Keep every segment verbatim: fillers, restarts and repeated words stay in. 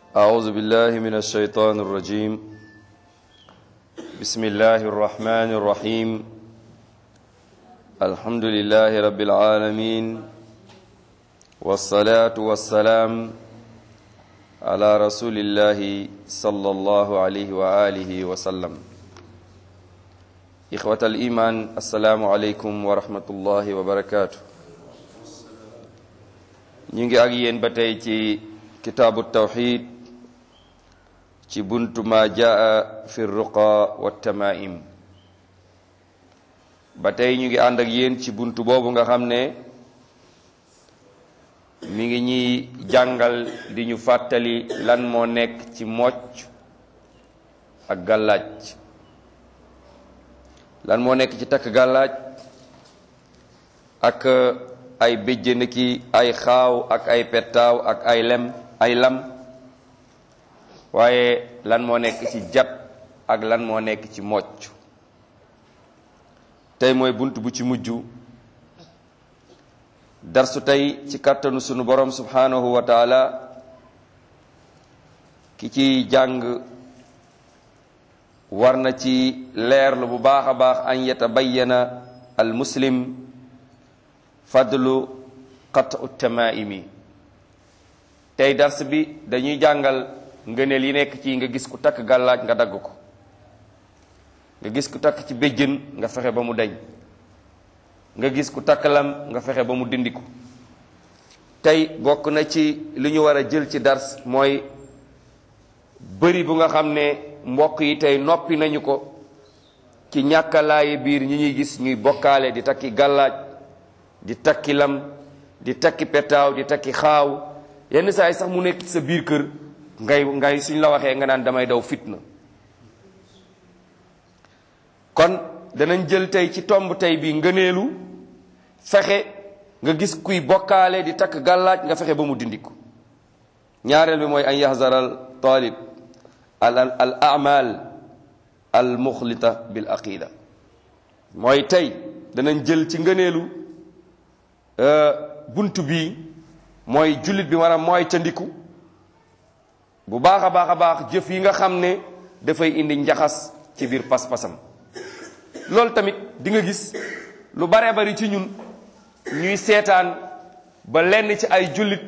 أعوذ بالله من الشيطان الرجيم بسم الله الرحمن الرحيم الحمد لله رب العالمين والصلاة والسلام على رسول الله صلى الله عليه وآله وسلم إخوة الإيمان السلام عليكم ورحمة الله وبركاته نيجي أجيين بتاعي كتاب التوحيد ci buntu ma jaa fi ruqa wa tamaim ba tey ñu ngi ànd ak yéen ci buntu boobu nga xam ne mi ngi ñuy jàngal di ñu fàttali lan moo nekk ci mocc ak gàllaaj lan moo nekk ci takk gàllaaj ak ay béjjën ki ay xaaw ak ay pettaaw ak ay lem ay lam waaye lan moo nekk ci jat ak lan moo nekk ci mocc tey mooy bunt bu ci mujj darsu tey ci kàttanu sunu borom subhanahu wa taala ki ci jàng war na ci leerlu bu baax a baax an yatabayyana al muslim fadlu qat'u tamaimi tey dars bi dañuy jàngal ngëneel yi nekk ci nga gis ku takk gàllaaj nga dagg ko nga gis ku takk ci béjjën nga fexe ba mu dañ nga gis ku takk lam nga fexe ba mu dindi ko tey bokk na ci li ñu war a jël ci dars mooy bëri bu nga xam ne mbokk yi tey noppi nañu ko ci ñàkkalaayi biir ñi ñuy gis ñuy bokkaale di takki gàllaaj di takki lam di takki petaaw di takki xaaw yenn saa yi sax mu nekk ci sa biir kër ngay ngay suñ la waxee nga naan damay daw fitna kon danañ jël tey ci tomb tey bi ngëneelu fexe nga gis kuy bokkaale di takk gàllaaj nga fexe ba mu dindiku ñaareel bi mooy an yahzaral talib al al amal al muxlita bil aqida mooy tey danañ jël ci ngëneelu bunt bi mooy jullit bi war a mooy tandiku bu baax a baax a baax jëf yi nga xam ne dafay indi njaxas ci biir pas-pasam loolu tamit di nga gis lu baree bari ci ñun ñuy seetaan ba lenn ci ay jullit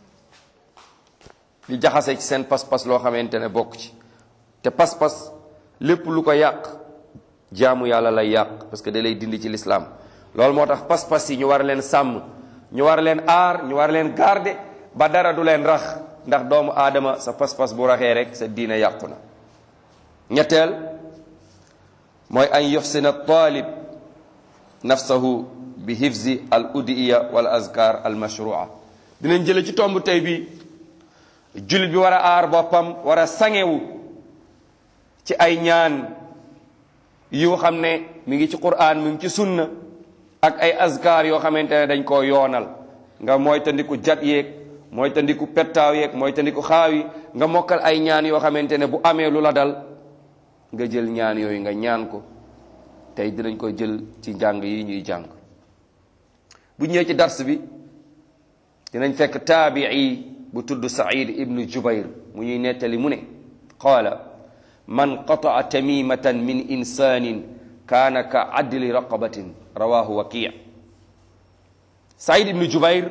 di jaxase ci seen pas-pas loo xamante ne bokk ci te pas-pas lépp lu ko yàq jaamu yàlla lay yàq parce que da lay dindi ci lislaam loolu moo tax pas-pas yi ñu war leen sàmm ñu war leen aar ñu war leen garder ba dara du leen rax ndax doomu aadama sa pas-pas bu raxee rek sa diina yàqu na ñetteel mooy an yuxsina talib nafsahu bi hifzi al udiya wal azkar al mashrua dinañ jële ci tomb tey bi jullit bi war a aar boppam war a sangewu ci ay ñaan yoo xam ne mi ngi ci Qur'an mi ngi ci sunna ak ay azkar yoo xamante ne dañ koo yoonal nga mooy tandiku jat yeeg mooy tandiku pettaaw yeeg mooy tandiku xaaw yi nga mokkal ay ñaan yoo xamante ne bu amee lu la dal nga jël ñaan yooyu nga ñaan ko tey dinañ ko jël ci njàng yi ñuy jàng bu ñëwee ci dars bi dinañ fekk taabii bu tudd Saïd ibnu Jubayr mu ñuy nettali mu ne qaala man qataa tamimatan min insanin kaana ka adli raqabatin rawahu waqi' Saïd ibnu Jubayr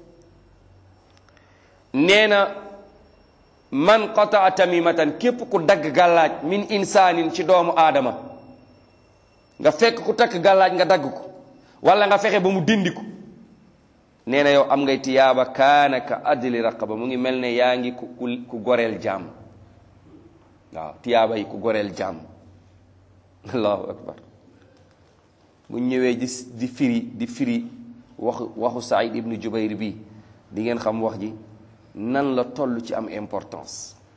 nee na man qataa tamimatan képp ku dagg gàllaaj min insaanin ci doomu aadama nga fekk ku takk gàllaaj nga dagg ko wala nga fexe ba mu dindi ko nee na yow am ngay tiyaaba kaana ka adli raqaba mu ngi mel ne yaa ngi ku ku goreel jaam waaw tiyaaba yi ku goreel jaam allahu akbar bu ñëwee di di firi di firi waxu waxu Saïd ibnu Jubayr bi di ngeen xam wax ji nan la toll ci am importance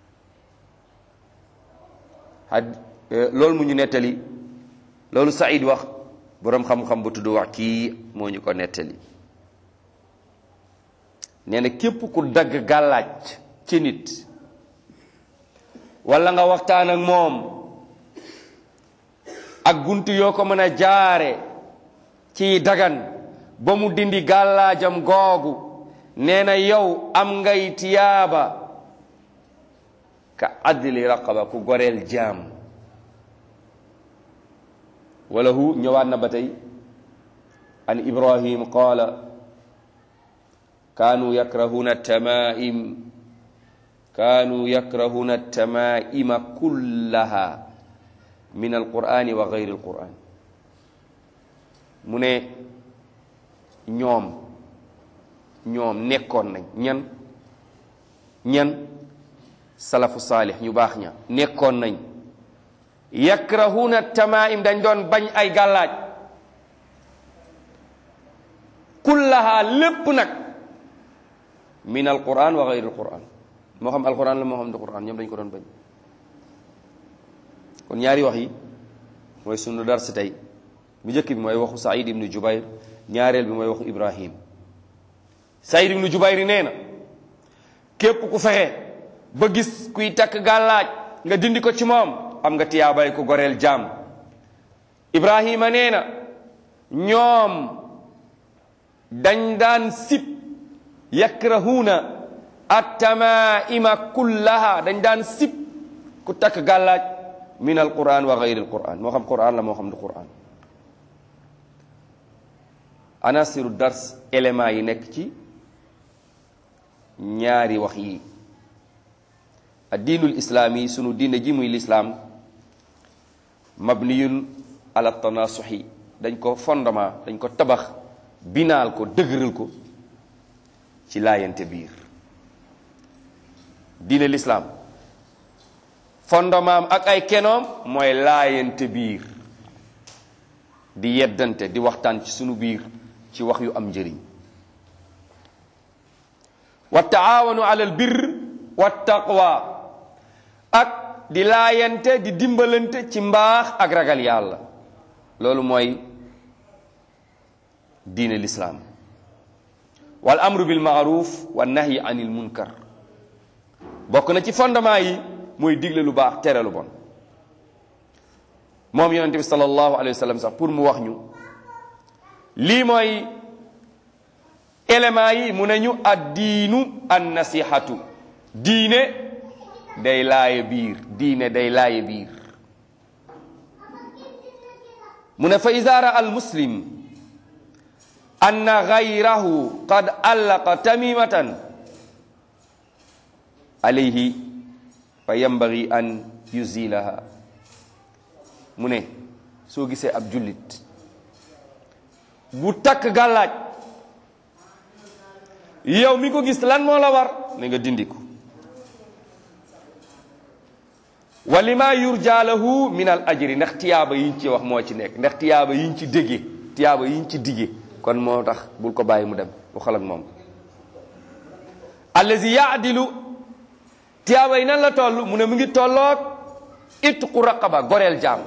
had loolu mu ñu nettali loolu Saïd wax boroom xam-xam bu tudd wax kii moo ñu ko nettali nee na képp ku dagg gàllaaj ci nit walla nga waxtaan ak moom ak buntu yoo ko mën a jaare ci dagan ba mu dindi gàllaajam googu nee na yow am ngay tiyaaba ka adli raqaba ku goreel jaam. wala hu ñëwaat na ba tey an Ibrahim qaala kaanu yakrahuna tamaim kaanu yakrahuna tamaima kullaha min alqur'ani wa gayri alqur'an. mu ne ñoom ñoom nekkoon nañ ñan ñan salafu saalih ñu baax ña nekkoon nañ yakrahuna tamaim dañ doon bañ ay gàllaaj kullaha lépp nag min alquran wa gayri alquran moo xam alquran la moo xam du quran ñoom dañ ko doon bañ. kon ñaari wax yi mooy sunu dars tey bu njëkk bi mooy waxu Saïd ibnu Jubayr, ñaareel bi mooy waxu Ibrahim. Saïd ibnu Jubayr nee na képp ku fexe ba gis kuy takk gàllaaj nga dindi ko ci moom am nga tiyaabay ku goreel jaam. Ibrahima nee na ñoom dañ daan sib yakrahuna at-tamaima kullaha dañ daan sib ku takk gàllaaj min alquran wa gayri alquran moo xam quran la moo xam du quran. anasiru dars élément yi nekk ci ñaari wax yi. addiinul islaami sunu diine ji muy lislaam mabniyun ala tanasuxi dañ ko fondement dañ ko tabax binaal ko dëgëral ko ci laayante biir. diine lislaam fondement am ak ay kenoom mooy laayante biir di yeddante di waxtaan ci sunu biir ci wax yu am njëriñ. wa taawanu ala al birr wa taqwa ak di laayante di dimbalante ci mbaax ak ragal yàlla. loolu mooy diine lislaam. wal amru bil maaruf wa nahyi anil munkar bokk na ci fondement yi mooy digle lu baax tere lu bon. moom yonente bi sallallahu alayhi wa sallam sax pour mu wax ñu lii mooy éléments yi mu ne ñu addiinu an nasihatu diine day laaye biir diine day laaye biir. mu ne fa iza raa al muslim anna gayrahu qad allaqa tamimatan alayhi fa yambagi an yuzilaha. mu ne soo gisee ab jullit bu takk gàllaaj yow mi ko gis lan moo la war ne nga dindi ko. wa lima yurja lahu min al ajri ndax tiyaaba yiñ ci wax moo ci nekk ndax tiyaaba yiñ ci déggee tiyaaba yiñ ci diggee kon moo tax bul ko bàyyi mu dem bu xal ak moom. allazi yaadilu tiyaaba yi nan la toll mu ne mu ngi tolloog itqu raqaba goreel jaam.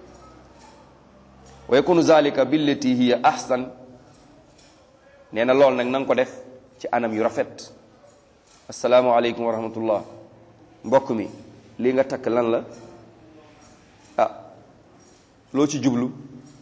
wa yakunu zalika billati hiya ahsan nee na lool nag na nga ko def ci anam yu rafet. assalaamu aleykum wa rahmatullah mbokk mi lii nga takk lan la ah loo ci jublu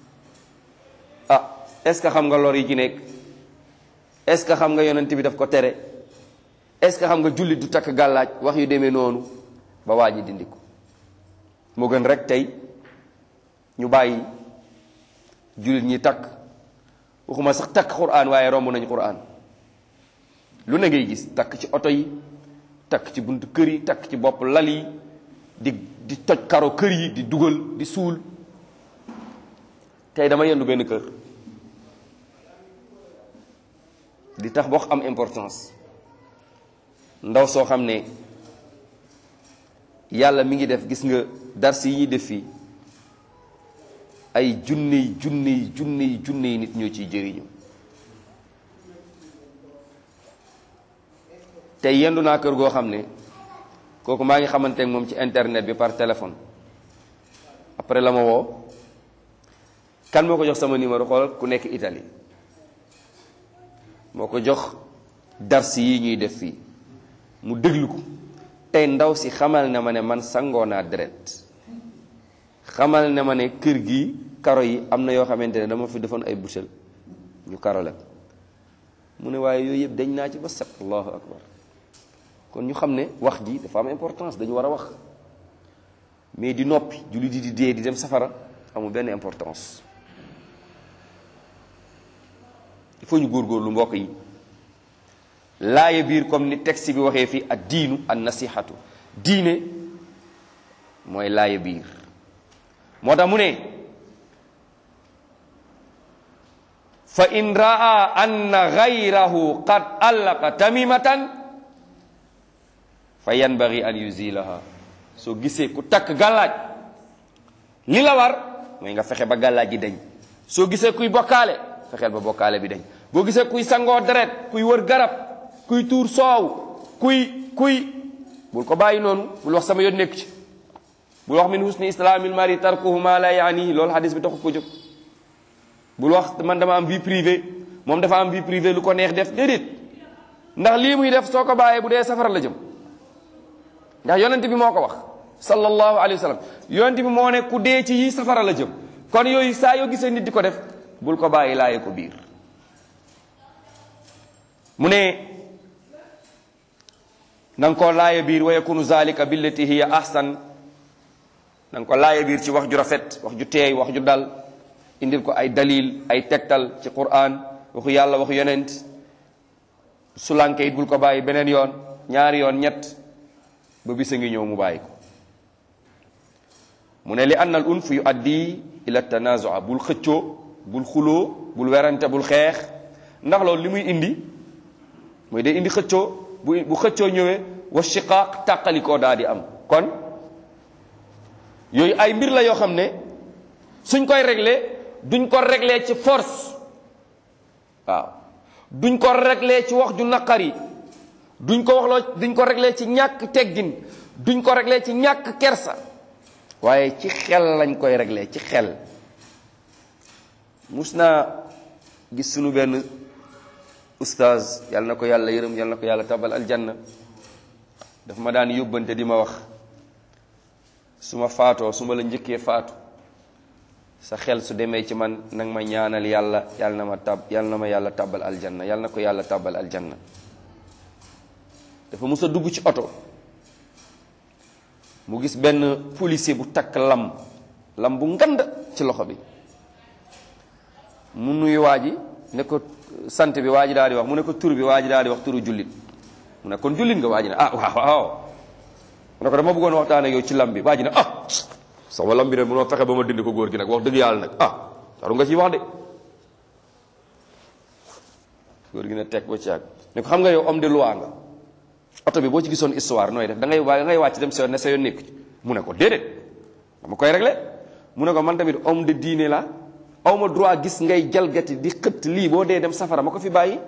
ah est-ce que xam nga lor yi ci nekk est-ce que xam nga yonent bi daf ko tere est-ce que xam nga jullit du takk gàllaaj wax yu demee noonu ba waa ji dindi ko. moo gën rek tey ñu bàyyi jullit ñi takk waxuma sax takk Qur'an waaye romb nañu Qur'an lu ne ngay gis takk ci oto yi takk ci buntu kër yi takk ci bopp lal yi di di toj karo kër yi di dugal di suul. tey dama yendu benn kër di tax boo am importance ndaw soo xam ne yàlla mi ngi def gis nga dars yi ñuy def fii ay junniy junniy junniy junniy nit ñoo ciy jëriñu. tey yendu naa kër goo xam ne kooku maa ngi xamante ak moom ci internet bi par téléphone. après la ma woo kan moo ko jox sama numéro xool ku nekk Italie moo ko jox dars yi ñuy def fii mu déglu ko. tey ndaw si xamal ne ma ne man sangoo naa deret xamal ne ma ne kër gi karo yi am na yoo xamante ne dama fi defoon ay butel ñu karo la mu ne waaye yooyu yëpp dañ naa ci ba set allahu akbar. kon ñu xam ne wax ji dafa am importance, dañu war a wax. mais di noppi jullit di di dee di dem safara amul benn importance. il faut ñu góorgóorlu mbokk yi laaye biir comme ni texte bi waxee fii ad diinu an nasihatu, diine mooy laaye biir. moo tax mu ne fa in raa anna gayrahu qad allaqa tamimatan fa yanbaghi an yuzilaha. soo gisee ku takk gàllaaj li la war mooy nga fexe ba gàllaaj gi dañ. soo gisee kuy bokkaale fexeel ba bokkaale bi dañ. boo gisee kuy sangoo deret, kuy wër garab, kuy tuur soow, kuy kuy bul ko bàyyi noonu, bul wax sama yoon nekk ci. bul wax min husni islaamil mari tarkuhu ma la yaani, loolu hadis bi taxu ko jóg. bul wax man dama am vie privée, moom dafa am vie privée lu ko neex def, déedéet. ndax lii muy def soo ko bàyyee bu dee safara la jëm. ndax yonent bi moo ko wax sallallahu alayhi wa sallam, yonent bi moo ne ku dee ci yi safara la jëm. kon yooyu saa yoo gisee nit di ko def bul ko bàyyi laaye ko biir. mu ne na nga ko laaye biir wa yakunu zalika billati hiya ahsan, na nga ko laaye biir ci wax ju rafet, wax ju teey, wax ju dal, indil ko ay dalil, ay tegtal ci Qur'an, waxu yàlla, waxu yonent. su lànkee it bul ko bàyyi beneen yoon, ñaari yoon, ñett, ba bisa ngi ñëw mu bàyyi ko. mu ne li anna al unf yu addi ila tanazua, bul xëccoo, bul xuloo, bul werante, bul xeex, ndax loolu li muy indi mooy day indi xëccoo. bu bu xëccoo ñëwee wa shiqaaq tàqalikoo daa di am. kon yooyu ay mbir la yoo xam ne suñ koy réglé duñ ko réglé ci force, waaw duñ ko réglé ci wax ju naqari, duñ ko waxloo duñ ko réglé ci ñàkk teggin, duñ ko réglé ci ñàkk kersa, waaye ci xel lañ koy réglé, ci xel. mus naa gis sunu benn ustaaz, yàlla na ko yàlla yërëm, yàlla na ko yàlla tabal aljanna, daf ma daan yóbbante di ma wax su ma faatoo, su ma la njëkkee faatu, sa xel su demee ci man nag ma ñaanal yàlla yàlla na ma tab yàlla na ma yàlla tabal aljanna, yàlla na ko yàlla tabal aljanna. dafa mus a dugg ci oto, mu gis benn policier bu takk lam lam bu ngand ci loxo bi. mu nuyu waa ji ne ko sant bi, waa ji daal di wax, mu ne ko tur bi, waa ji daal di wax turu jullit. mu ne kon jullit nga, waa ji ne ah waaw waaw. mu ne ko dama bëggoon waxtaan ak yow ci lam bi, waa ji ne ah sama lam bi ne munoo fexe ba ma dindi ko góor gi nag, wax dëgg yàlla nag ah taru nga ciy wax de. góor gi ne teg ba ci àgg ne ko xam nga yow homme de loi nga, oto bi boo ci gisoon histoire nooy def, da ngay da ngay wàcc dem sa yoon ne sa yoon nekk ci. mu ne ko déedéet dama koy réglé. mu ne ko man tamit homme de diine la, awma droit gis ngay jalgati di xëtt lii, boo dee dem safara ma ko fi bàyyi.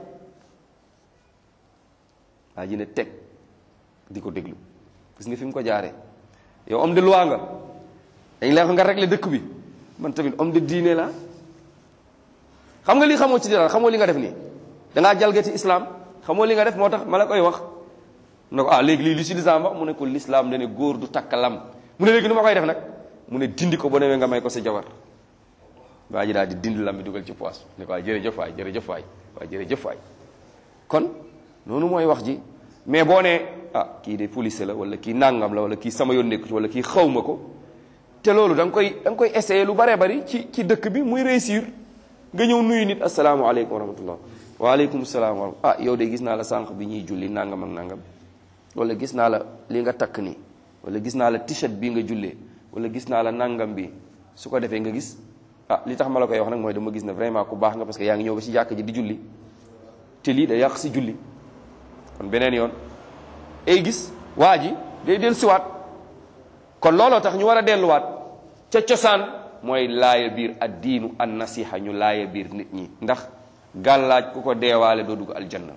waa ji ne teg di ko déglu, gis nga fi mu ko jaaree. yow homme de loi nga, dañ lay wax nga réglé dëkk bi, man tamit homme de diine la. xam nga lii xamoo ci dara, xamoo li nga def nii, dangaa jalgati islam, xamoo li nga def, moo tax ma la koy wax. mu ne ko ah léegi lii li si lislaam wax, mu ne ko lislaam dane góor du takk lam. mu ne léegi nu ma koy def nag, mu ne dindi ko, boo demee nga may ko sa jabar. waa ji daal di dindi lam bi dugal ci poos ne ko waay jërëjëf waay jërëjëf waay waay jërëjëf waay. kon noonu mooy wax ji. mais boo nee ah kii de police la, wala kii nangam la, wala kii sama yoon nekku ci, wala kii xaw ma ko, te loolu da nga koy da nga koy essayer lu baree bari ci ci dëkk bi muy réussir. nga ñëw nuyu nit asalaamaaleykum wa rahmatullah, waaleykum salaam wa ah yow de gis naa la sànq bi ñuy julli nangam ak nangam, wala gis naa la li nga takk nii, wala gis naa la t-shirt bii nga jullee, wala gis naa la nangam bi. su ko defee nga gis ah li tax ma la koy wax nag mooy dama gis ne vraiment ku baax nga, parce que yaa ngi ñëw ba ci jàkk ji di julli, te lii da yàq si julli. kon beneen yoon ay gis waa ji day dellusiwaat. kon looloo tax ñu war a delluwaat ca cosaan, mooy laaya biir ad diinu an nasiha, ñu laaya biir nit ñi, ndax gàllaaj ku ko deewaale doo dugg aljanna.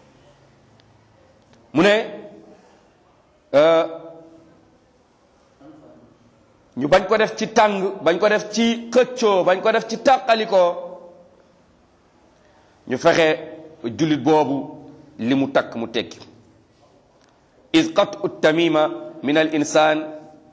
mu ne ñu bañ ko def ci tàng, bañ ko def ci xëccoo, bañ ko def ci tàqalikoo. ñu fexe jullit boobu li mu takk mu tekki. iz qat'u tamima min al insan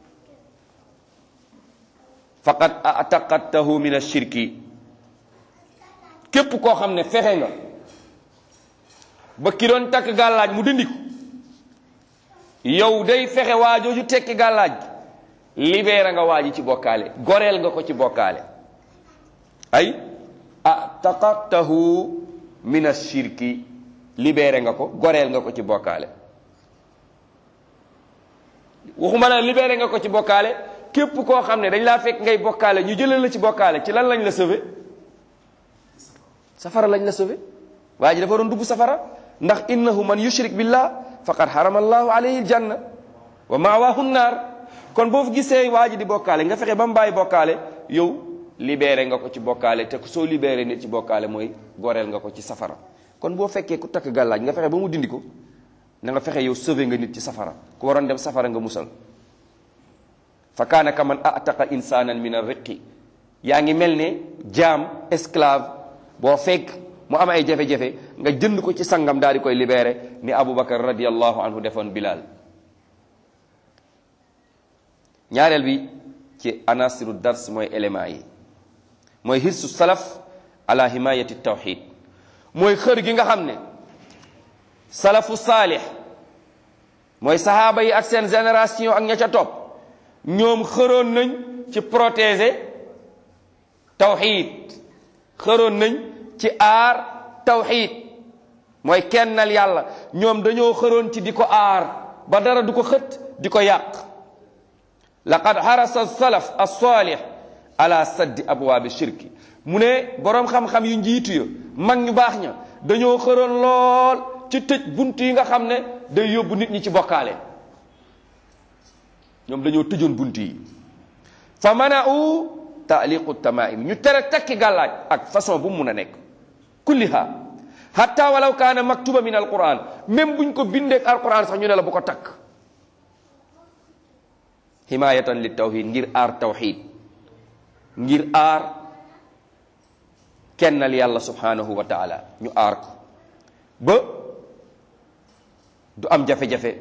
faqad ataqadtahu min ashirki. képp koo xam ne fexe nga ba ki doon takk gàllaaj mu dindi ko, yow day fexe waajooju tekki gàllaaj libéré nga waaji ci bokkaale goreel nga ko ci bokkaale ay ataqatahu min ashirki libéré nga ko goreel nga ko ci bokkaale waxuma la libéré nga ko ci bokkaale képp koo xam ne dañ laa fekk ngay bokkaale ñu jëlal la ci bokkaale ci lan lañ la sauvé safara lañ la sauvé waa ji dafa doon dugg safara ndax innahu man yushrik billah faqad harama allahu alayhi aljanna wa ma'wahu an-nar kon boo fi gisee waa ji di bokkaale nga fexe ba mu bàyyi bokkaale yow libéré nga ko ci bokkaale te soo libéré nit ci bokkaale mooy goreel nga ko ci safara kon boo fekkee ku takk gàllaaj nga fexe ba mu dindi ko na nga fexe yow sauvé nga nit ci safara ku waroon dem safara nga musal fa kaana kaman ataqa insanan min ar-riqi yaa ngi mel ne jaam esclave boo fekk mu am ay jafe-jafe nga jënd ko ci sangam daal di koy libéré ni Aboubacar radiyallahu anhu defoon Bilal ñaareel bi ci anasiru dars mooy éléments yi mooy hirsu salaf ala himayati tawxid mooy xër gi nga xam ne salafu saalih mooy sahaaba yi ak seen génération ak ña ca topp ñoom xëroon nañ ci protéger tawxid xëroon nañ ci aar tawxid mooy kennal yàlla ñoom dañoo xëroon ci di ko aar ba dara du ko xët di ko yàq laqad harasa salaf as-salih ala saddi abwaabi shirki mu ne boroom xam-xam yu njiitu ya mag ñu baax ña dañoo xëroon lool ci tëj bunt yi nga xam ne day yóbbu nit ñi ci bokkaale ñoom dañoo tëjoon bunt yi fa mana'u taaliqu tamaim ñu tere takki gàllaaj ak façon bu mu mun a nekk kulliha hatta walaw kaana maktuba min alquran même buñ ko bindeek alquran sax ñu ne la bu ko takk himayatan li tawhid ngir aar tawhid ngir aar kennal yàlla subhanahu wa taala ñu aar ko ba du am jafe-jafe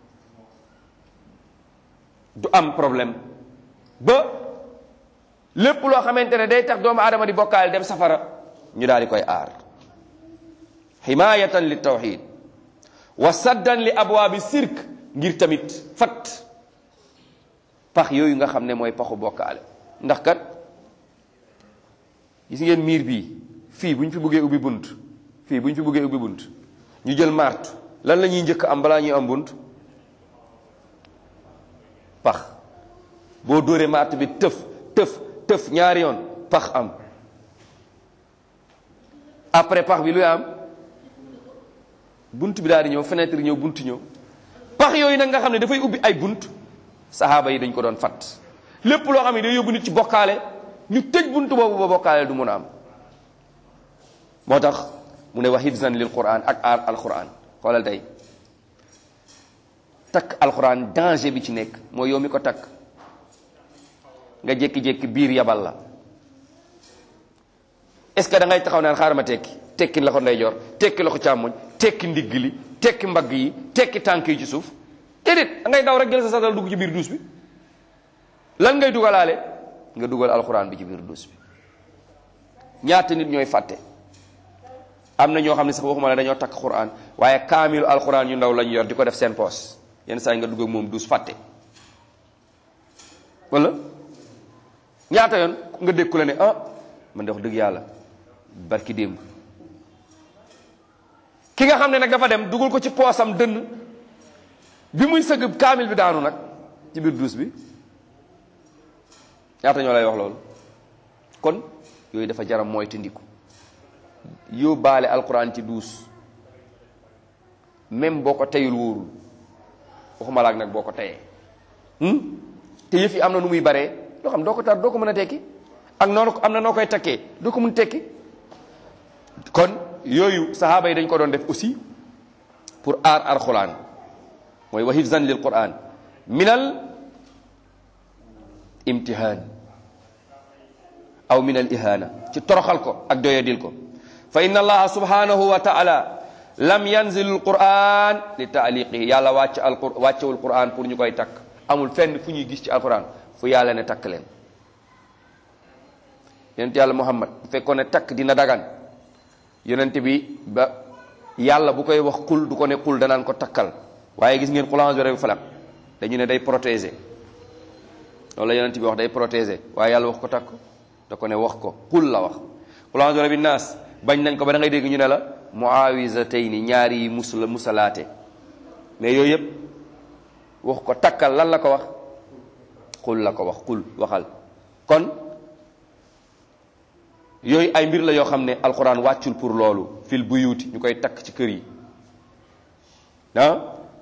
du am problème ba lépp loo xamante ne day tax doomu aadama di bokkaale dem safara ñu daal di koy aar himayatan li tawhid wa saddan li abwaabi sirk ngir tamit fat pax yooyu nga xam ne mooy paxu bokkaale ndax kat gis ngeen miir bii fii bu ñu fi bëggee ubbi bunt fii bu ñu fi bëggee ubbi bunt ñu jël martu lan la ñuy njëkk am balaa ñuy am bunt pax boo dóoree martu bi tëf tëf tëf ñaari yoon pax am après pax bi luy am bunt bi daal di ñëw fenêtre ñëw bunt ñëw pax yooyu nag nga xam ne dafay ubbi ay bunt sahaaba yi dañ ko doon fat lépp loo xam ne day yóbbu nit ci bokkaale ñu tëj bunt boobu ba bokkaale du mun a am moo tax mu ne wa hifzan lil quran ak aar alquran xoolal tey takk alquran danger bi ci nekk mooy yow mi ko takk nga jékki-jékki biir yabal la est-ce que da ngay taxaw naan xaaral ma tekki tekki loxo ndeyjoor tekki loxo càmmoñ tekki ndigg li tekki mbagg yi tekki tànk yi ci suuf déedéet da ngay daw rek jël sa satal dugg ci biir duus bi lan ngay dugalaale nga dugal alxuraan bi ci biir duus bi ñaata nit ñooy fàtte am na ñoo xam ne sax waxuma la dañoo takk xuraan waaye kaamilu alxuraan yu ndaw lañu yor di ko def seen poos yenn saa yi nga dugg ak moom duus fàtte wala ñaata yoon nga dékku la ne ah man de wax dëgg yàlla barki démb ki nga xam ne nag dafa dem dugal ko ci poosam dënn bi muy sëgg kaamil bi daanu nag ci biir duus bi ñaata ñoo lay wax loolu kon yooyu dafa jaram mooy tindiku yóbbaale alquran ci duus même boo ko teyul wóorul waxuma laak nag boo ko teyee te yëf yi am na nu muy baree loo xam doo ko tar doo ko mën a tekki ak noonu am na noo koy takkee doo ko mën tekki kon yooyu sahaaba yi dañ ko doon def aussi pour aar alquran mooy wa hifzan lil quran minal imtihaan aw minal ihana ci toroxal ko ak doyadil ko fa inna allaha subhanahu wa taala lam yanzil al quran li taaliqihi yàlla wàcc al wàccewul quran pour ñu koy takk amul fenn fu ñuy gis ci alquran fu yàlla ne takk leen yonent yàlla muhammad bu fekkoon ne takk dina dagan yonent bi ba yàlla bu koy wax kul du ko ne kul danaan ko takkal waaye gis ngeen qul a'uuzu bi rabbil falaq dañu ne day protéger loolu la yonent bi wax day protéger waaye yàlla wax ko takk da ko ne wax ko qul la wax qul a'uuzu bi rabbin naas bañ nañ ko ba da ngay dégg ñu ne la muawizatayni ñaari yi musula musalaate mais yooyu yëpp wax ko takkal lan la ko wax qul la ko wax qul waxal kon yooyu ay mbir la yoo xam ne alquran wàccul pour loolu fil buyuti ñu koy takk ci kër yi ah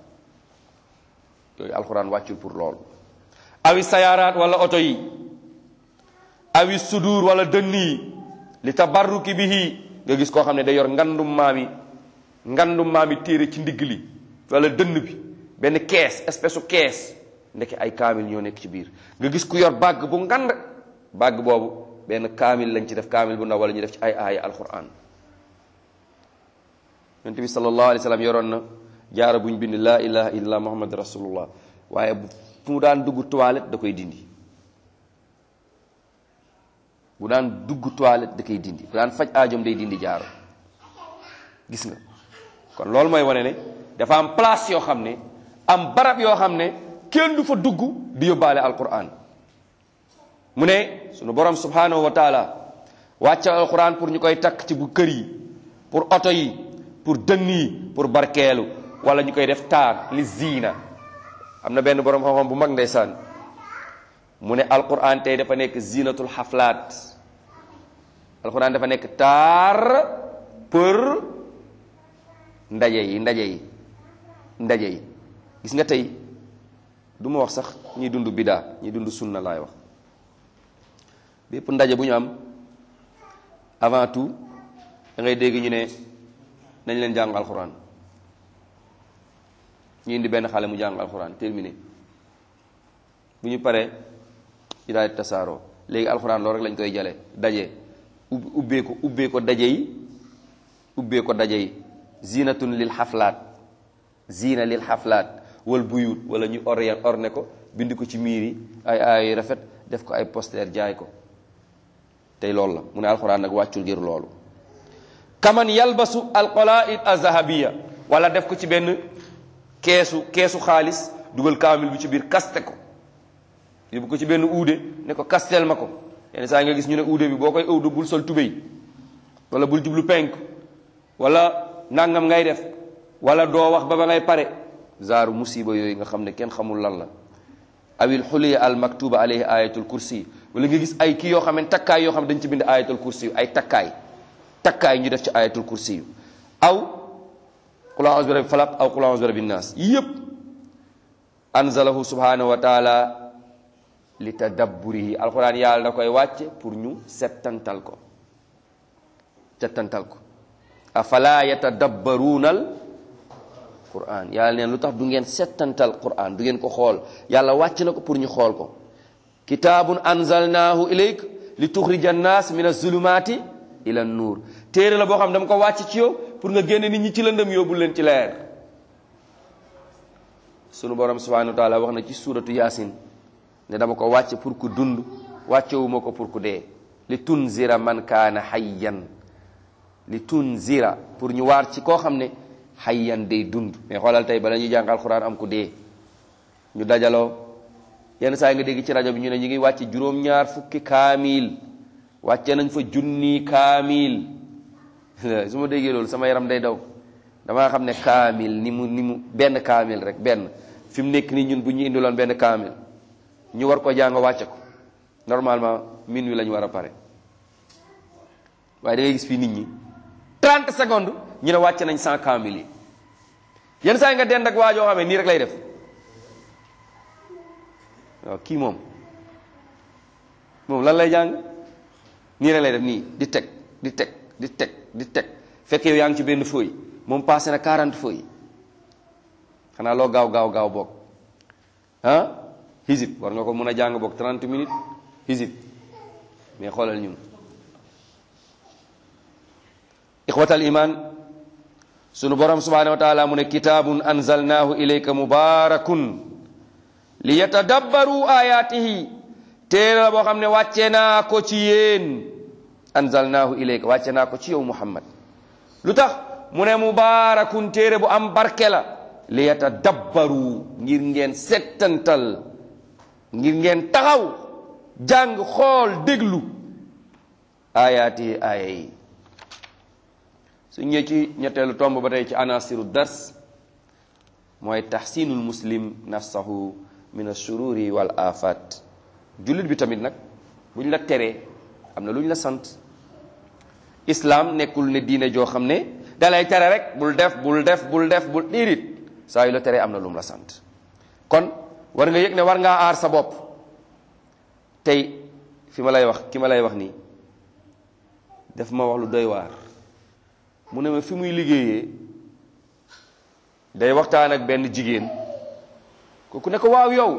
yooyu alquran wàccul pour loolu awi sayaaraat wala oto yi awi sudur wala dënn yi li tabarruki bihi nga gis koo xam ne day yor ngandum maami ngandum maami téere ci ndigg li wala dënn bi benn kees espèce u kees ndeke ay kaamil ñoo nekk ci biir nga gis ku yor bàgg bu ngand bàgg boobu benn kaamil lañ ci def kaamil bu ndaw wala ñu def ci ay aaya alquran yonent bi sallallahu alayhi wa sallam yoroon na jaara buñ bind laa ilaha illallah muhammad rasulullah waaye fu mu daan dugg toilette da koy dindi bu daan dugg toilette da koy dindi bu daan faj aajom day dindi jaaro gis nga kon loolu mooy wane ne dafa am place yoo xam ne am barab yoo xam ne kenn du fa dugg di yóbbaale alquran mu ne sunu borom subhanahu wa taala wàccal alquran pour ñu koy takk ci bu kër yi pour oto yi pour dënn yi pour barkeelu wala ñu koy def taar li ziina am na benn borom xam-xam bu mag ndeysaan mu ne alquran tey dafa nekk zinatul xaflaat alquran dafa nekk taar pour ndaje yi ndaje yi ndaje yi gis nga tey du ma wax sax ñiy dund bidaa ñiy dund sunna laay wax bépp ndaje bu ñu am avant tout da ngay dégg ñu ne nañ leen jàng alxuraan ñu indi benn xale mu jàng alxuraan terminé bu ñu paree ci daal di tasaaroo léegi alxuraan loolu rek lañ koy jale daje ubbee ko ubbee ko daje yi ubbee ko daje yi zinatun lil xaflaat zina lil xaflaat wal buyut wala ñu orien orne ko bind ko ci miir yi ay ay rafet def ko ay poster jaay ko tey loolu la mu ne alxuraan nag wàccul ngir loolu kaman yalbasu alqalaid azahabiya wala def ko ci benn keesu keesu xaalis dugal kaamil bi ci biir kaste ko yóbbu ko ci benn uude ne ko kasteel ma ko yenn saa nga gis ñu ne uude bi boo koy ëwdu bul sol tubéy wala bul jublu penk wala nangam ngay def wala doo wax ba ba ngay pare zaaru musiba yooyu nga xam ne kenn xamul lan la awil xuliya al maktuba alayhi ayatul kursi wala nga gis ay kii yoo xam ne takkaay yoo xam ne dañ ci bind ayatul kursi yu ay takkaay takkaay ñu def ci ayatul kursi yu aw qul a'udhu bi rabbil falaq aw qul a'udhu bi rabbin nas yëpp anzalahu subhanahu wa taala li tadabburihi alquran yàlla da koy wàcce pour ñu settantal ko settantal ko afala yatadabbaruunal quran yàlla neen lu tax du ngeen settantal quran du ngeen ko xool yàlla wàcc na ko pour ñu xool ko kitaabun anzalnaahu ilayk li tuxrija annaas min azulumati ila nuur téere la boo xam ne dama ko wàcc ci yow pour nga génne nit ñi ci lëndëm yóbbu leen ci leer sunu borom subhanahu wa taala wax na ci suratu yaasin ne dama ko wàcce pour ku dund wàccewuma ko pour ku dee li tunzira man kaana hayyan li tunzira pour ñu waar ci koo xam ne hayyan day dund mais xoolal tey bala ñuy jàng alxuraan am ku dee ñu dajaloo yenn saa yi nga dégg ci rajo bi ñu ne ñu ngi wàcce juróom-ñaar fukki kaamil wàcce nañ fa junni kaamil su ma déggee loolu sama yaram day daw damaa xam ne kaamil ni mu ni mu benn kaamil rek benn fi mu nekk nii ñun bu ñu indiloon benn kaamil ñu war ko jàng wàcce ko normalement minuit la ñu war a pare waaye da ngay gis fii nit ñi trente secondes ñu ne wàcce nañ cent kaamil yi yenn saa yi nga dend ak waa joo xam ne nii rek lay def waaw kii moom moom lan lay jàng nii rek lay def nii di teg di teg di teg di teg fekk yow yaa ngi ci benn feuille moom passé na quarante feuilles xanaa loo gaaw gaaw gaaw bokk ah hizib war nga ko mën a jàng bokk trente minutes hizib mais xoolal ñun ixwatal iman sunu borom subhanahu wa taala mu ne kitaabun anzalnaahu ilayka mubarakun li yatadabbaru ayatihi téere la boo xam ne wàcce naa ko ci yéen anzalnaahu ilayka wàcce naa ko ci yow muhammad lu tax mu ne mubarakun téere bu am barke la li yatadabbaru ngir ngeen settantal ngir ngeen taxaw jàng xool déglu ayaati aaya yi su ñëwee ci ñetteelu tomb ba tey ci anasiru dars mooy taxsinul muslim nafsahu min ashururi wal afat jullit bi tamit nag buñ la teree am na lu ñu la sant islam nekkul ne diine joo xam ne dalay tere rek bul def bul def bul def bul déedéet saa yu la teree am na lu mu la sant kon war nga yëg ne war ngaa aar sa bopp tey fi ma lay wax ki ma lay wax nii daf ma wax lu doy waar mu ne ma fi muy liggéeyee day waxtaan ak benn jigéen kooku ne ko waaw yow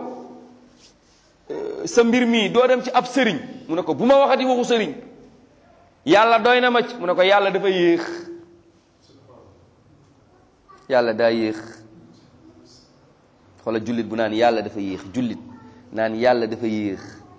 sa mbir mii doo dem ci ab sëriñ mu ne ko bu ma waxati waxu sëriñ yàlla doy na ma ci mu ne ko yàlla dafa yéex yàlla daa yéex xoola jullit bu naan yàlla dafa yéex jullit naan yàlla dafa yéex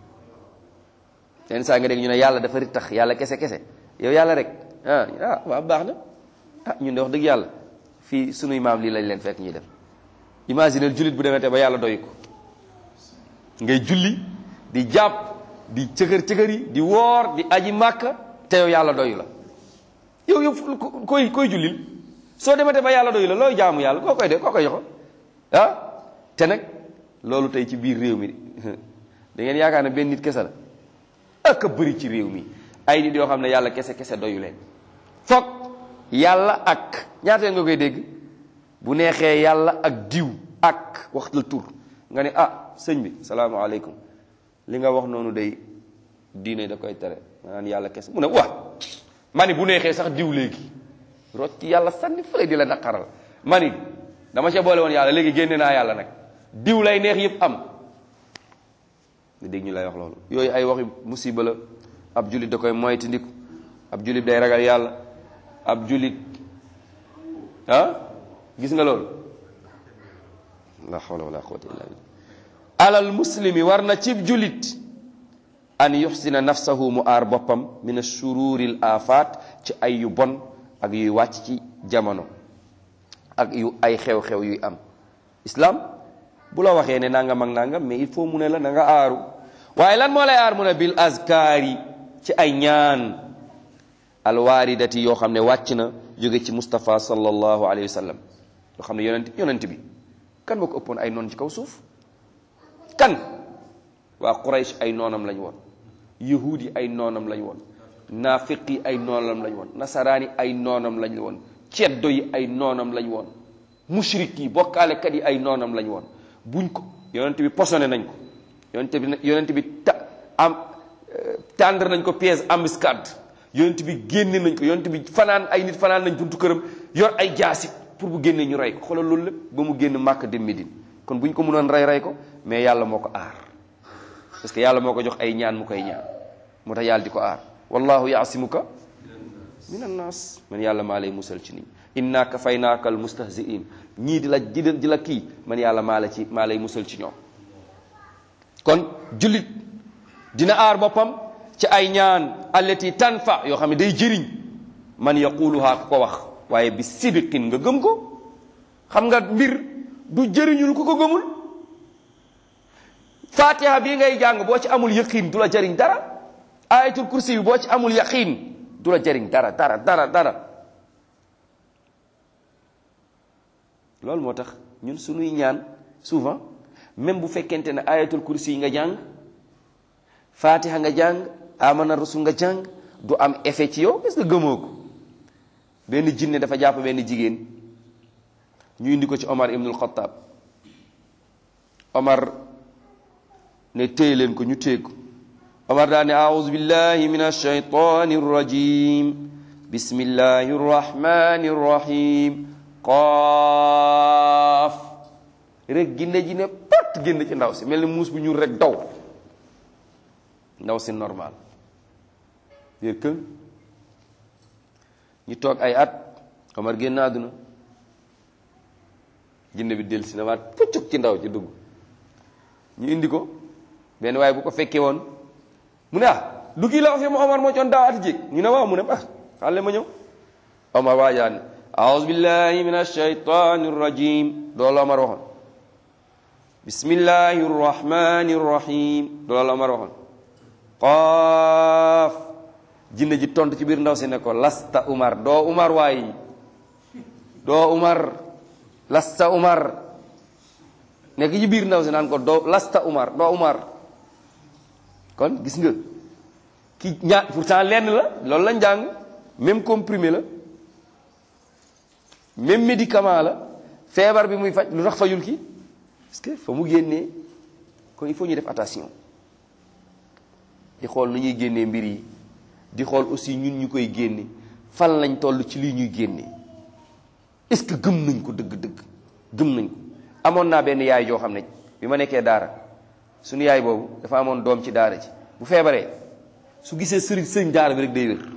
yenn saa nga dégg ñu ne yàlla dafa rittax yàlla kese kese yow yàlla rek ah ah waaw baax na ah ñun de wax dëgg yàlla fii sunuy maam lii lañ leen fekk ñuy def imaginer jullit bu demee te ba yàlla doy ko ngay julli di jàpp di cëkër cëkër yi di woor di aji màkka te yow yàlla doyu la yow yow koy koy jullil soo demee te ba yàlla doyu la looy jaamu yàlla koo koy def koo koy joxo ah te nag loolu tey ci biir réew mi da ngeen yaakaar ne benn nit kese la ak a bëri ci réew mi ay nit yoo xam ne yàlla kese kese doyu leen foog yàlla ak ñaata nga koy dégg bu neexee yàlla ak diw ak wax la tur nga ne ah sëñ bi salaamaaleykum li nga wax noonu day diine da koy tere maanaam yàlla kese mu ne wax ma ni bu neexee sax diw léegi rot ci yàlla sànni fële di la naqaral ma ni dama ca boole woon yàlla léegi génne naa yàlla nag diw lay neex yëpp am nga dégg ñu lay wax loolu yooyu ay waxi musiba la ab jullit da koy moyti ndiku ab jullit day ragal yàlla ab jullit ah gis nga loolu la hawla wala quwwata illa billah alal muslimi war na cib jullit an yuxsina nafsahu mu aar boppam min ashururil afat ci ay yu bon ak yuy wàcc ci jamono ak yu ay xew-xew yuy am islam bu la waxee ne nangam ak nangam mais il faut mu ne la na nga aaru waaye lan moo lay aar mu ne bil azkaari ci ay ñaan alwaaridati yoo xam ne wàcc na jóge ci Mustafa sallallahu alayhi wa sallam yoo xam ne yonent yonent bi kan moo ko ëppoon ay noon ci kaw suuf kan waa Quraysh ay noonam lañ woon yahuud yi ay noonam lañ woon naafiq yi ay noonam lañ woon nasaraan yi ay noonam lañ woon ceddo yi ay noonam lañ woon mushrik yi bokkaalekat yi ay noonam lañ woon buñ ko yonent bi posone nañ ko yonent bi yonent bi ta am tendre nañ ko pièce embuscade yonent bi génne nañ ko yonent bi fanaan ay nit fanaan nañ buntu këram yor ay jaasi pour bu génnee ñu rey ko xoolal loolu lépp ba mu génn Màkka dem Médine kon buñ ko mënoon rey rey ko mais yàlla moo ko aar parce que yàlla moo ko jox ay ñaan mu koy ñaan moo tax yàlla di ko aar wallahu yaasimuka min annas man yàlla maa lay musal ci nit inna kafaynaaka al mustahziin ñii di la di la kii man yàlla maa la ci maa lay musal ci ñoom kon jullit dina aar boppam ci ay ñaan allati tanfa yoo xam ne day jëriñ man yaquluha ku ko wax waaye bi sidqin nga gëm ko xam nga mbir du jëriñul ku ko gëmul fatiha bii ngay jàng boo ci amul yaqin du la jëriñ dara ayatul kursi yi boo ci amul yaqin du la jëriñ dara dara dara dara loolu moo tax ñun suñuy ñaan souvent même bu fekkente ne ayatul kursi yi nga jàng fatiha nga jàng amana rasul nga jàng du am effet ci yow parce que gëmoo ko benn jinne dafa jàpp benn jigéen ñu indi ko ci Omar ibnul Xattaab Omar ne téye leen ko ñu téye ko Omar daa ne aouzu billahi min alshaytani arrajim bismillahi arrahmani arrahim qaaf rek ginne ji ne pat génn ci ndaw si mel ni muus bu ñuul rek daw ndaw si normal yér kën ñu toog ay at Omar génn àdduna jinne bi del si na waat puccuk ci ndaw ci dugg ñu indi ko benn waaye bu ko fekkee woon mu ne ah du kii la fi mu Omar moo coon daaw ati jéeg ñu ne waaw mu ne ah xaale ma ñëw Omar waajaan a'uuzu billahi min ash-shaytaani rajim loolu Omar waxoon bismillahi rrahmani rrahim loolu Omar waxoon qaaf jinne ji tontu ci biir ndaw si ne ko lasta Umar doo Umar waayi doo Umar lasta Umar nekk ci biir ndaw si naan ko doo lasta Umar doo Umar kon gis nga ki ña pourtant lenn la loolu la njàng même comprimé la même médicament la feebar bi muy faj lu tax fajul ki parce que fa mu génnee kon il faut ñu def attention di xool nu ñuy génnee mbir yi di xool aussi ñun ñu koy génne fan lañ toll ci lii ñuy génne est-ce que gëm nañ ko dëgg-dëgg gëm nañ ko. amoon naa benn yaay joo xam ne bi ma nekkee daara suñu yaay boobu dafa amoon doom ci daara ji bu feebaree su gisee sëriñ sëñ daara bi rek day wér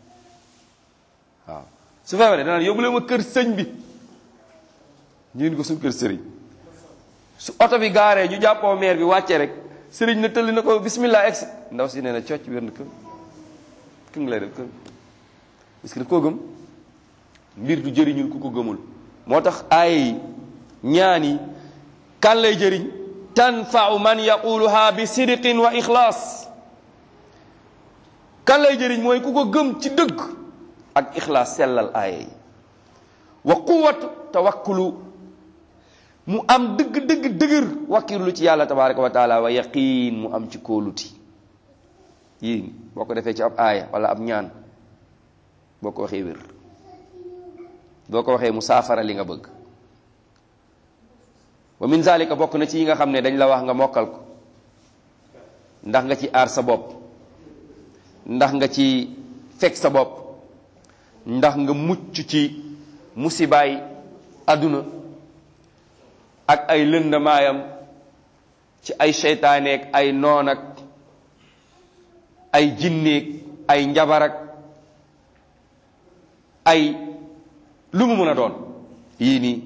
waaw su feebaree danaan yóbbu leen ma kër sëñ bi ñu indi ko suñu kër sëriñ su oto bi gaaree ñu jàppoo maire bi wàccee rek sëriñ na tëlli na ko bismillah ex ndaw si nee na cocc wér na kër kë ngi lay def kër parce que daf koo gëm mbir du jëriñul ku ko gëmul moo tax ay ñaani kan lay jëriñ tanfau man yaquluha bi sidqin wa ixlaas kan lay jëriñ mooy ku ko gëm ci dëgg ak ixlaas sellal aaya yi wa quwatu tawakkulu mu am dëgg dëgg dëgër wakkirlu ci yàlla tabaraka wa taala wa yaqiin mu am ci kóoluti yii boo ko defee ci ab aaya wala ab ñaan boo ko waxee wér boo ko waxee mu saafara li nga bëgg wa min zalika bokk na ci yi nga xam ne dañ la wax nga mokkal ko ndax nga ci aar sa bopp ndax nga ci fekk sa bopp ndax nga mucc ci musibaay àdduna ak ay lëndamaayam ci ay seytaaneek ay noon ak ay jinneek ay njabarak ay lu mu mën a doon yii nii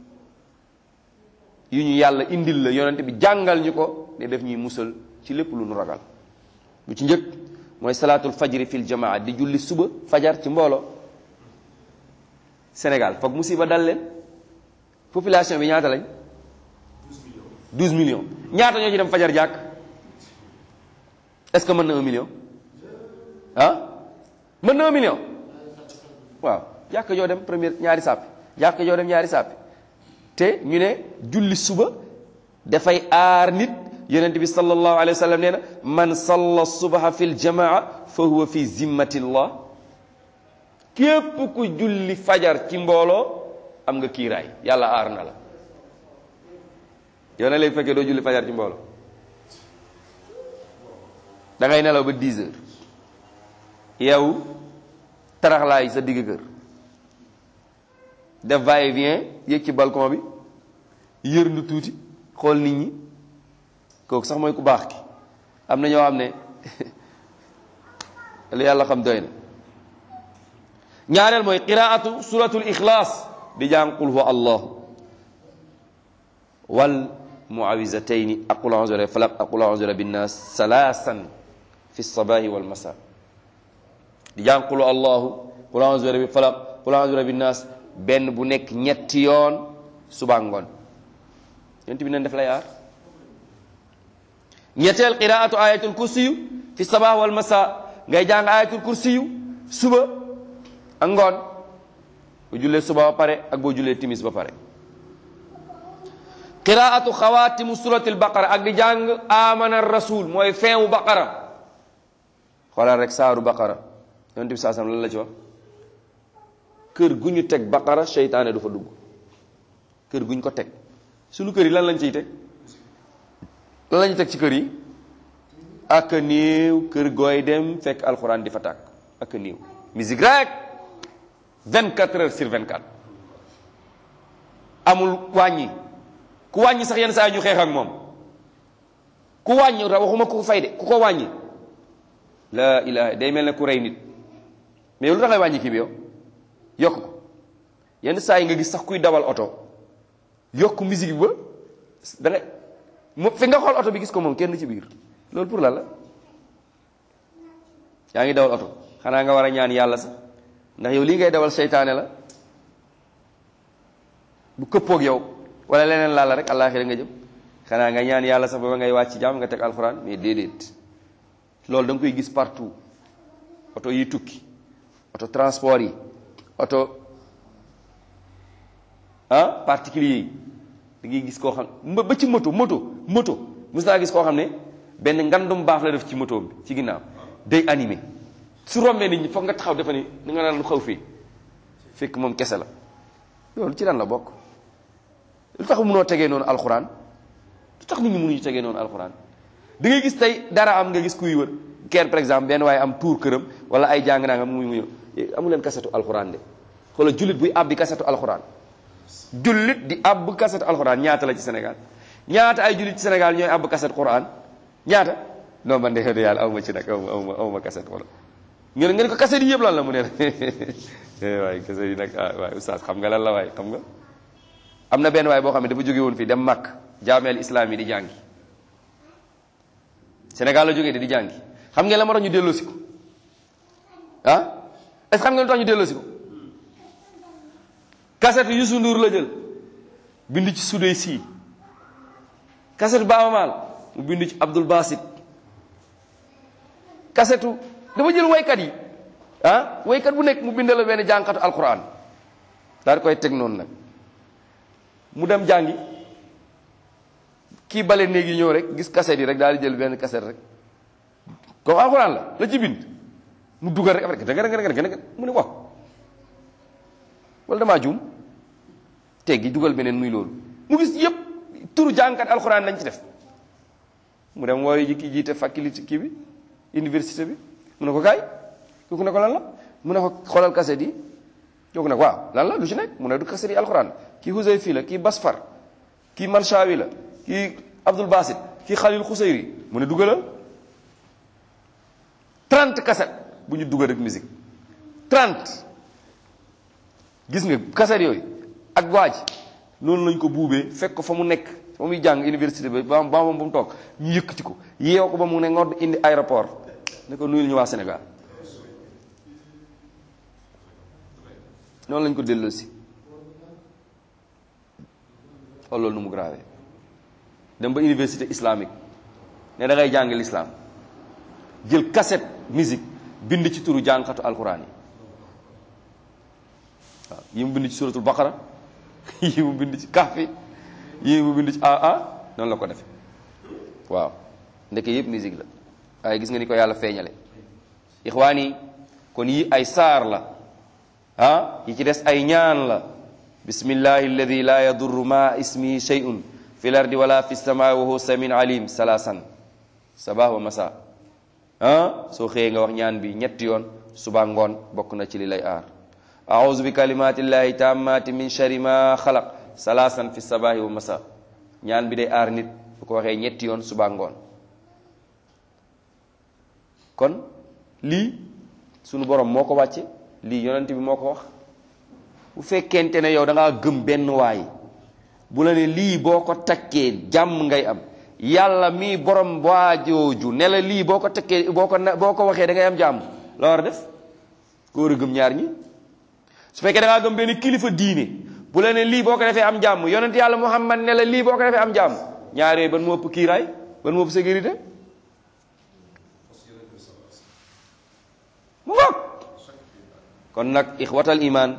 yu ñu yàlla indil la yonent bi jàngal ñu ko ne def ñuy musal ci lépp lu nu ragal bu ci njëkk mooy salaatul fajri fil jamaa di julli suba fajar ci mbooloo Sénégal foog musiba dal leen population bi ñaata lañ douze millions ñaata ñoo ci dem fajar jàkk est-ce que mën na un million ah mën na un million waaw jàkk joo dem première ñaari sàppi jàkk joo dem ñaari sàppi te ñu ne julli suba dafay aar nit yonent bi sallallahu alayhi wa sallam nee na man salla subaha fi ljamaa fa huwa fi zimmatillah képp ku julli fajar ci mbooloo am nga kiiraay yàlla aar na la yow na léegi fekkee doo julli fajar ci mbooloo da ngay nelaw ba dix heures yow taraxlaay sa digg kër def va et vient yéeg ci balcon bi yërndu tuuti xool nit ñi kooku sax mooy ku baax ki am na ñoo xam ne lu yàlla xam doy na ñaareel mooy qiraatu suratul ixlaas di jàng qul huwa allahu wal muawizatayni ak qul a'udhu bi falaq ak qul a'udhu bi nas salaasan fi sabahi wal masa di jàng qul allahu qul a'udhu bi falaq qul a'udhu bi nas benn bu nekk ñetti yoon suba ngoon yonent bi nañ def lay aar ñetteel qiraatu ayatul kursiyu fi sabah wal masa ngay jàng ayatul kursiyu suba ak ngoon boo jullee suba ba pare ak boo jullee timis ba pare qiraatu xawaatimu suratil baqara ak di jàng amana rasul mooy fin wu baqara xoolal rek saaru baqara yonent bi saa sam lan la ci wax kër gu ñu teg baqara seytaane du fa dugg kër gu ñu ko teg sunu kër yi lan lañ ciy teg lan lañu teg ci kër yi ak néew kër gooy dem fekk alxuraan di fa tàkk ak néew musique rek vingt-quatre heures sur vingt-quatre amul wàññi ku wàññi sax yenn saa yi ñu xeex ak moom ku wàññi waxuma ku fay de ku ko wàññi la ilaha day mel ne ku rey nit mais yow lu tax ngay wàññi kii bi yow yokk ko yenn saa yi nga gis sax kuy dawal oto yokk musique bi ba da ngay mo fi nga xool oto bi gis ko moom kenn ci biir loolu pour lan la yaa ngi dawal oto xanaa nga war a ñaan yàlla sax ndax yow lii ngay dawal seytaane la bu këppoog yow wala leneen laala rek àllaaxira nga jëm xanaa nga ñaan yàlla sax ba ngay wàcc jàmm nga teg alxuraan mais déedéet loolu da nga koy gis partout oto yi tukki oto transport yi oto ah particulier yi da ngay gis koo xam ba ci moto moto moto mos naa gis koo xam ne benn ngandum baax la def ci moto bi ci ginnaaw day animé su rombee nit ñi foog nga taxaw dafa ni ni nga naan lu xaw fii fekk moom kese la loolu ci lan la bokk lu tax mënoo tegee noonu alxuraan lu tax nit ñi mënuñu tegee noonu alxuraan da ngay gis tey dara am nga gis kuy wër kenn par exemple benn waaye am tuur këram wala ay jàng naa nga muy muy amu leen kasetu alxuraan de xoolal jullit buy àbbi kasetu alxuraan jullit di àbb kasetu alxuraan ñaata la ci Sénégal ñaata ay jullit ci Sénégal ñooy àbb kaset Qur'an ñaata non man de yàlla aw ma ci nag aw ma aw ma aw ma kaset wala ngeen ngeen ko kaset yi yëpp lan la mu ne waaye kaset yi nag ah waaye oustaz xam nga lan la waaye xam nga am na benn waay boo xam ne dafa jóge woon fii dem Makk jaameel islam yi di jàngi Sénégal la jógee de di jàngi xam ngeen la ma tax ñu delloosi ko ah est-ce que xam ngeen lu tax ñu delloosi ko kaset Youssou Ndour la jël bind ci sudey sii kasetu Baaba Maal mu bind ci Abdul Basit kasetu dafa jël waykat yi ah waykat bu nekk mu bind la benn jàngkatu alquran daal di koy teg noonu nag mu dem jàngi kii bale néegi ñëw rek gis kaset yi rek daal di jël benn kaset rek comme alquran la la ci bind mu dugal rek après danga danga danga mu ne wax wala damaa juum teggi dugal beneen muy loolu mu gis yëpp turu jàngkat alxuraan lañ ci def mu dem wooyu ji kii jiite faculté kii bi université bi mu ne ko kaay kooku ne ko lan la mu ne ko xoolal kaset yi kooku ne ko waaw lan la lu ci nekk mu ne du kaset yi alxuraan kii Huzayfi la kii Basfar kii Manshawi la kii Abdul Basit kii Khalil Khusayri mu ne dugalal trente kaset bu ñu dugal rek musique trente gis nga kaset yooyu ak waaj noonu lañ ko buubee fekk ko fa mu nekk fa muy jàng université bi ba ba moom ba mu toog ñu yëkkati ko yeew ko ba mu ne ngodd indi aéroport ne ko nuyul ñu waa Sénégal noonu lañ ko delloosi xool loolu nu mu grave dem ba université islamique ne da ngay jàng l'islam jël cassette musique bind ci turu jàngkatu alquran yi waaw yi mu bind ci suratul baqara yi mu bind ci kahfi yi mu bind ci aa noonu la ko defe waaw ndeke yëpp musique la waaye gis nga ni ko yàlla feeñale ixwaan yi kon yi ay saar la ah yi ci des ay ñaan la bismillahi alladi la yadurru ma ismihi shay'un fi l ardi wala fi samaa wa huwa samin alim salaasan sabah wa masa ah soo xëyee nga wax ñaan bi ñetti yoon suba ngoon bokk na ci li lay aar a'udhu bi kalimatillahi tammati min sharri ma xalaq salaasan fi sabahi wa masa ñaan bi day aar nit bu ko waxee ñetti yoon suba ngoon kon lii sunu borom moo ko wàcce lii yonent bi moo ko wax bu fekkente ne yow da ngaa gëm benn waay bu la ne lii boo ko takkee jàmm ngay am yàlla mii borom waajooju ne la lii boo ko takkee boo ko boo ko waxee da ngay am jàmm la war a def ko war a gëm ñaar ñi su fekkee da ngaa gëm benn kilifa diine bu la ne lii boo ko defee am jàmm yonent yàlla Muhammad ne la lii boo ko defee am jàmm ñaar yooyu ban moo ëpp kiiraay ban moo ëpp sécurité mu ngoog kon nag ixwatal iman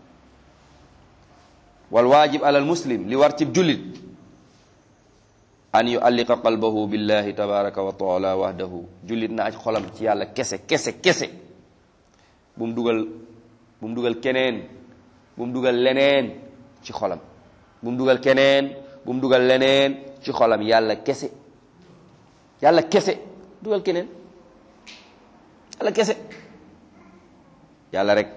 wal waajib alal muslim li war ci jullit an yualliqa qalbahu billahi tabaraka wa taala wahdahu jullit na aj xolam ci yàlla kese kese kese bu mu dugal bu mu dugal keneen bu mu dugal leneen ci xolam bu mu dugal keneen bu mu dugal leneen ci xolam yàlla kese yàlla kese dugal keneen yàlla kese yàlla rek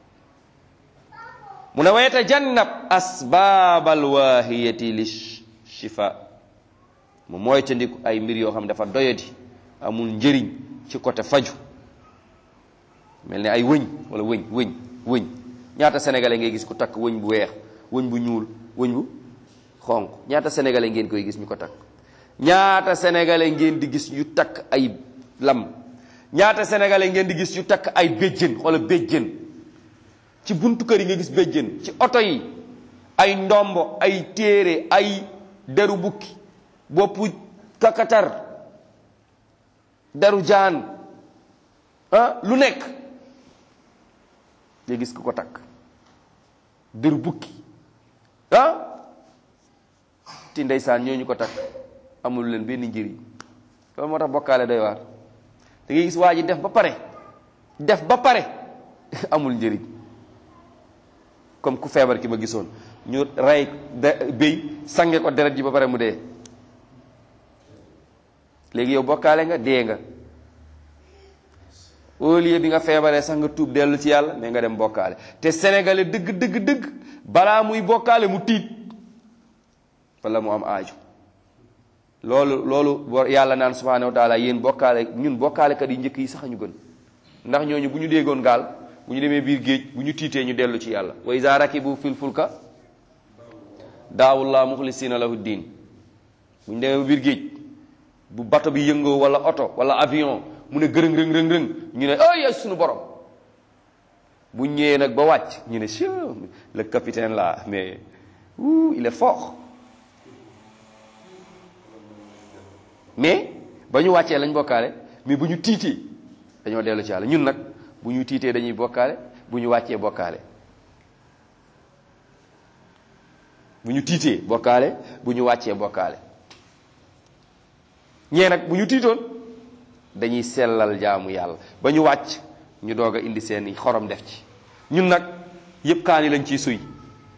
mu ne wa yatajannab asbaabal waahiyati li shifa mu mooy ca ndiku ay mbir yoo xam dafa doyadi amul njëriñ ci côté faju mel ni ay wëñ wala wëñ wëñ wëñ ñaata sénégalais ngay gis ku takk wëñ bu weex wëñ bu ñuul wëñ bu xonq ñaata sénégalais ngeen koy gis ñu ko takk ñaata sénégalais ngeen di gis yu takk ay lam ñaata sénégalais ngeen di gis yu takk ay béjjën wala béjjën ci buntu kër yi nga gis béjjën ci oto yi ay ndombo ay téere ay deru bukki boppu kakatar deru jaan ah lu nekk nga gis ku ko takk deru bukki ah ti ndeysaan ñooñu ko takk amul leen benn njëriñ loolu moo tax bokkaale doy waar da ngay gis waa ji def ba pare def ba pare amul njëriñ comme ku feebar ki ma gisoon ñu rey béy sange ko deret ji ba pare mu dee léegi yow bokkaale nga dee nga au lieu bi nga feebaree sax nga tuub dellu ci yàlla mais nga dem bokkaale te sénégalais dëgg dëgg dëgg balaa muy bokkaale mu tiit wala mu am aaju loolu loolu yàlla naan subhanahu wa taala yéen bokkaale ñun bokkaalekat yi njëkk yi sax ñu gën ndax ñooñu bu ñu déggoon gaal bu ñu demee biir géej bu ñu tiitee ñu dellu ci yàlla wa iza rakibu fil fulka daawullah muxlisina lahu diin bu ñu demee biir géej bu bato bi yëngoo wala oto wala avion mu ne gërëng rëng rëng rëng ñu ne ay suñu borom bu ñëwee nag ba wàcc ñu ne si le capitaine là mais ouh il est fort mais ba ñu wàccee lañ bokkaale mais bu ñu tiitee dañoo dellu ci yàlla ñun nag bu ñu tiitee dañuy bokkaale bu ñu wàccee bokkaale bu ñu tiitee bokkaale bu ñu wàccee bokkaale ñee nag bu ñu tiitoon dañuy sellal jaamu yàlla ba ñu wàcc ñu doog a indi seen xorom def ci ñun nag yëpp kaani lañ ciy suy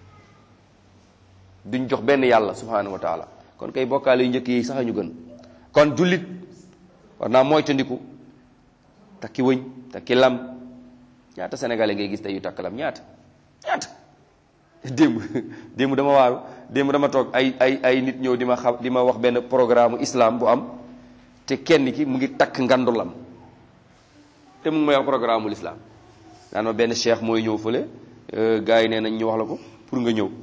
duñ jox benn yàlla subhanahu wa taala kon kay bokkaale yu njëkk yi sax ñu gën kon jullit war naa moytandiku takki wëñ takki lam ñaata sénégalais ngay gis tey yu takk lam ñaata ñaata démb démb dama waaru démb dama toog ay ay ay nit ñëw di ma xam di ma wax benn programme islam bu am te kenn ki mu ngi takk ngandu lam te mu ngi may wax programme ul islam naan ma benn cheikh mooy ñëw fële gars yi nee nañ ñu wax la ko pour nga ñëw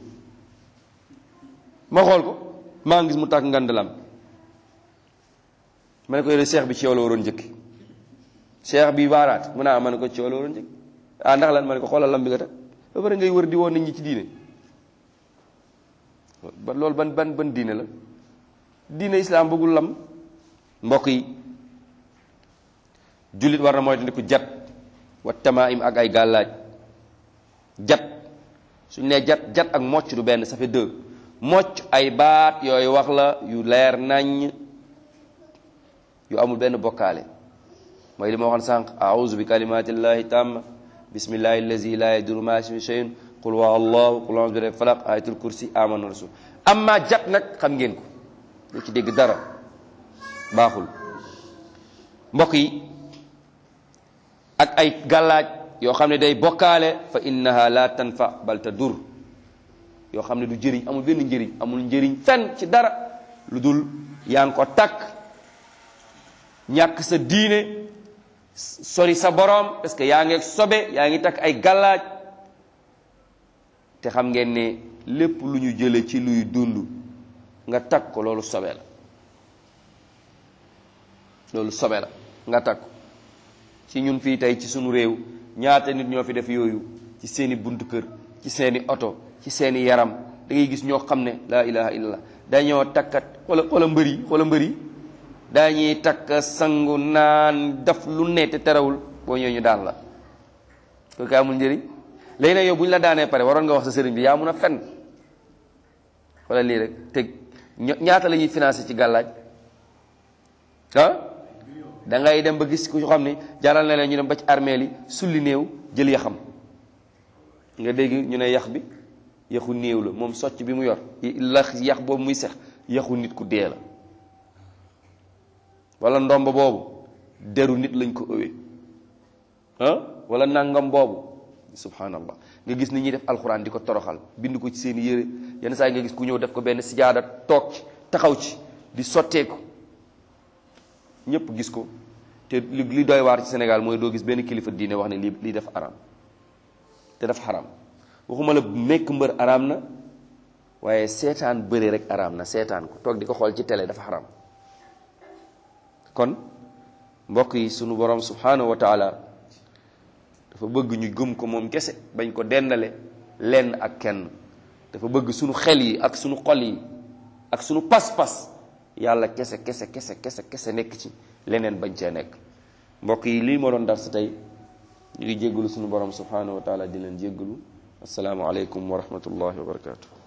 ma xool ko maa ngi gis mu takk ngand lam ma ne ko yore cheikh bi ci yow la waroon njëkki cheikh bi baaraat mu naa ma ne ko ci yow la waroon njëkki ah ndax lan ma ne ko xoolal lam bi nga teg ba pare ngay wër di woon nit ñi ci diine ba loolu ban ban ban diine la diine islam bëggul lam mbokk yi jullit war na moytandiku jat wa tamaim ak ay gàllaaj jat suñu nee jat jat ak mocc du benn ça fait deux mocc ay baat yooyu wax la yu leer nañ yu amul benn bokkaale mooy li ma waxoon sànq a'udhu bi kalimatillahi tamma bismillahi allazi la yadurru ma'a ismihi shay'un qul huwa allahu qul a'udhu bi rabbil falaq ayatul kursi amana rasul amma jat nag xam ngeen ko lu ci dégg dara baaxul mbokk yi ak ay gàllaaj yoo xam ne day bokkaale fa innaha la tanfa bal tadur yoo xam ne du jëriñ amul benn njëriñ amul njëriñ fenn ci dara lu dul yaa ngi ko takk ñàkk sa diine sori sa borom parce que yaa ngi sobe yaa ngi takk ay gàllaaj te xam ngeen ne lépp lu ñu jële ci luy dund nga takk ko loolu sobe la loolu sobe la nga takk ko ci ñun fii tey ci sunu réew ñaata nit ñoo fi def yooyu ci seeni buntu kër ci seeni oto ci seeni yaram da ngay gis ñoo xam ne laa ilaha illallah dañoo takkat xoola xoola mbër yi xoola mbër yi dañuy takk sangu naan def lu ne te terewul boo ñëwee ñu daan la ko ka amul njëriñ léegi nag yow bu ñu la daanee pare waroon nga wax sa sëriñ bi yaa mun a fen wala lii rek te ñaata la ñuy financé ci gàllaaj ah da ngay dem ba gis ku xam ne jaral na leen ñu dem ba ci armeel yi sulli néew jël yaxam nga dégg ñu ne yax bi yaxu néew la moom socc bi mu yor la yax boobu muy sex yaxu nit ku dee la wala ndomb boobu deru nit lañ ko ëwee ah wala nangam boobu subhanallah nga gis ni ñuy def alxuraan di ko toroxal bind ko ci seen yére yenn saa yi nga gis ku ñëw def ko benn sijaada toog ci taxaw ci di sotteeku ñëpp gis ko te li li doy waar ci Sénégal mooy doo gis benn kilifa diine wax ne lii lii def araam te def xaram waxuma la nekk mbër araam na waaye seetaan bëre rek araam na seetaan ko toog di ko xool ci télé dafa xaram kon mbokk yi sunu borom subhanahu wa taala dafa bëgg ñu gëm ko moom kese bañ ko dendale lenn ak kenn dafa bëgg sunu xel yi ak sunu xol yi ak sunu pas-pas yàlla kese kese kese kese kese nekk ci, leneen bañ cee nekk. mbokk yi lii moo doon dar si tey, ñu ngi jéggalu sunu borom subhanahu wa taala di leen jéggalu. assalaamu aleykum wa rahmatullahi wa barakatuh.